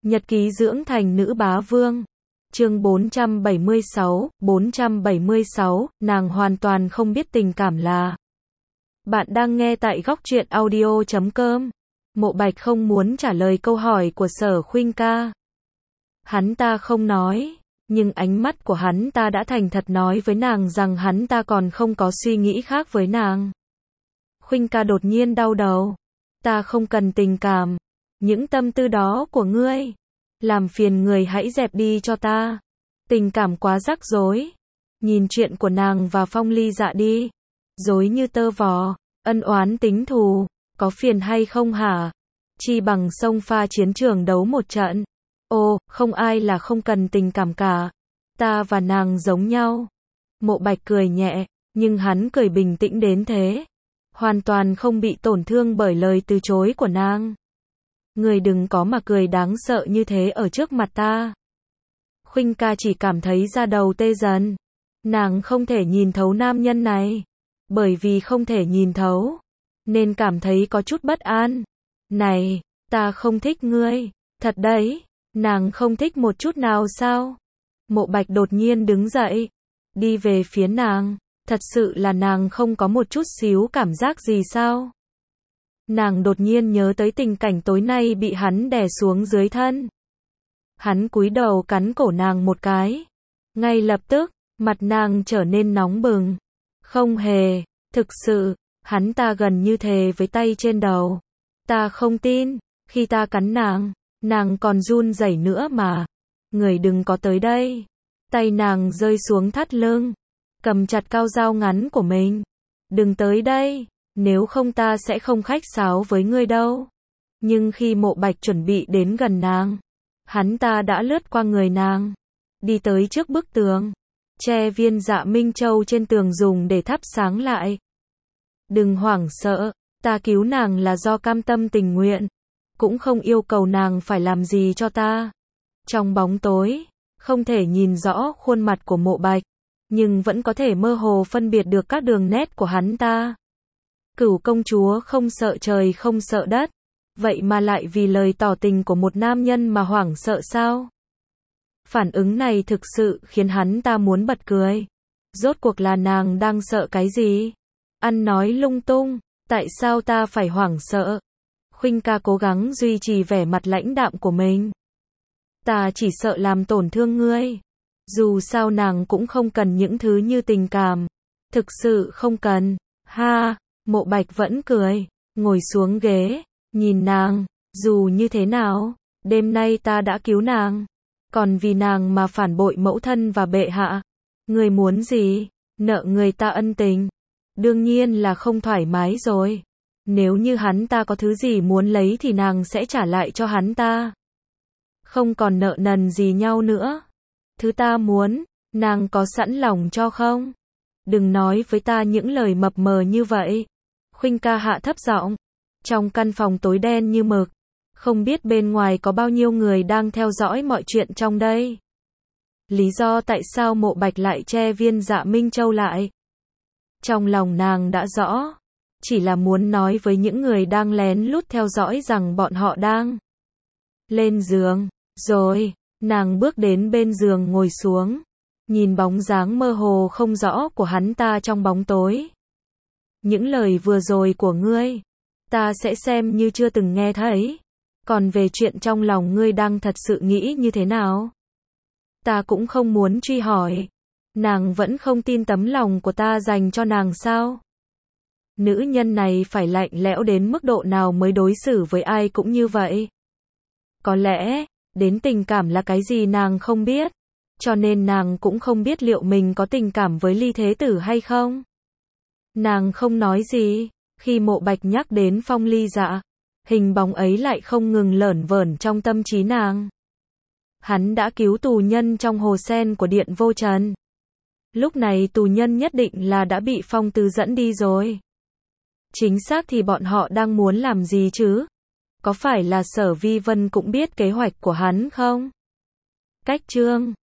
Nhật ký dưỡng thành nữ bá vương. Chương 476, nàng hoàn toàn không biết tình cảm là. Bạn đang nghe tại góc truyện audio.com. Mộ Bạch không muốn trả lời câu hỏi của Sở Khuynh ca. Hắn ta không nói, nhưng ánh mắt của hắn ta đã thành thật nói với nàng rằng hắn ta còn không có suy nghĩ khác với nàng. Khuynh ca đột nhiên đau đầu. Ta không cần tình cảm. Những tâm tư đó của ngươi, làm phiền người hãy dẹp đi cho ta. Tình cảm quá rắc rối. Nhìn chuyện của nàng và Phong Ly Dạ đi. Rối như tơ vò, ân oán tính thù, có phiền hay không hả? Chi bằng xông pha chiến trường đấu một trận. Ô, không ai là không cần tình cảm cả. Ta và nàng giống nhau. Mộ Bạch cười nhẹ, nhưng hắn cười bình tĩnh đến thế. Hoàn toàn không bị tổn thương bởi lời từ chối của nàng. Người đừng có mà cười đáng sợ như thế ở trước mặt ta. Khuynh ca chỉ cảm thấy da đầu tê dần. Nàng không thể nhìn thấu nam nhân này. Bởi vì không thể nhìn thấu, nên cảm thấy có chút bất an. Này, ta không thích ngươi. Thật đấy, nàng không thích một chút nào sao? Mộ Bạch đột nhiên đứng dậy, đi về phía nàng. Thật sự là nàng không có một chút xíu cảm giác gì sao? Nàng đột nhiên nhớ tới tình cảnh tối nay bị hắn đè xuống dưới thân. Hắn cúi đầu cắn cổ nàng một cái. Ngay lập tức, mặt nàng trở nên nóng bừng. Không hề, thực sự, hắn ta gần như thề với tay trên đầu. Ta không tin, khi ta cắn nàng còn run rẩy nữa mà. Người đừng có tới đây. Tay nàng rơi xuống thắt lưng, cầm chặt cao dao ngắn của mình. Đừng tới đây, nếu không ta sẽ không khách sáo với ngươi đâu. Nhưng khi Mộ Bạch chuẩn bị đến gần nàng, hắn ta đã lướt qua người nàng, đi tới trước bức tường, che viên dạ Minh Châu trên tường dùng để thắp sáng lại. Đừng hoảng sợ, ta cứu nàng là do cam tâm tình nguyện, cũng không yêu cầu nàng phải làm gì cho ta. Trong bóng tối, không thể nhìn rõ khuôn mặt của Mộ Bạch, nhưng vẫn có thể mơ hồ phân biệt được các đường nét của hắn ta. Cửu công chúa không sợ trời không sợ đất, vậy mà lại vì lời tỏ tình của một nam nhân mà hoảng sợ sao? Phản ứng này thực sự khiến hắn ta muốn bật cười. Rốt cuộc là nàng đang sợ cái gì? Ăn nói lung tung, tại sao ta phải hoảng sợ? Khuynh ca cố gắng duy trì vẻ mặt lãnh đạm của mình. Ta chỉ sợ làm tổn thương ngươi. Dù sao nàng cũng không cần những thứ như tình cảm. Thực sự không cần. Ha, Mộ Bạch vẫn cười, ngồi xuống ghế, nhìn nàng. Dù như thế nào, đêm nay ta đã cứu nàng. Còn vì nàng mà phản bội mẫu thân và bệ hạ. Ngươi muốn gì? Nợ người ta ân tình. Đương nhiên là không thoải mái rồi. Nếu như hắn ta có thứ gì muốn lấy thì nàng sẽ trả lại cho hắn ta. Không còn nợ nần gì nhau nữa. Thứ ta muốn, nàng có sẵn lòng cho không? Đừng nói với ta những lời mập mờ như vậy. Khuynh ca hạ thấp giọng. Trong căn phòng tối đen như mực, không biết bên ngoài có bao nhiêu người đang theo dõi mọi chuyện trong đây. Lý do tại sao Mộ Bạch lại che viên dạ Minh Châu lại? Trong lòng nàng đã rõ. Chỉ là muốn nói với những người đang lén lút theo dõi rằng bọn họ đang lên giường. Rồi, nàng bước đến bên giường ngồi xuống. Nhìn bóng dáng mơ hồ không rõ của hắn ta trong bóng tối. Những lời vừa rồi của ngươi, ta sẽ xem như chưa từng nghe thấy. Còn về chuyện trong lòng ngươi đang thật sự nghĩ như thế nào? Ta cũng không muốn truy hỏi. Nàng vẫn không tin tấm lòng của ta dành cho nàng sao? Nữ nhân này phải lạnh lẽo đến mức độ nào mới đối xử với ai cũng như vậy? Có lẽ, đến tình cảm là cái gì nàng không biết. Cho nên nàng cũng không biết liệu mình có tình cảm với Ly Thế Tử hay không. Nàng không nói gì. Khi Mộ Bạch nhắc đến Phong Ly Dạ, hình bóng ấy lại không ngừng lởn vởn trong tâm trí nàng. Hắn đã cứu tù nhân trong hồ sen của Điện Vô Trần. Lúc này tù nhân nhất định là đã bị Phong Tư dẫn đi rồi. Chính xác thì bọn họ đang muốn làm gì chứ? Có phải là Sở Vi Vân cũng biết kế hoạch của hắn không? Cách chương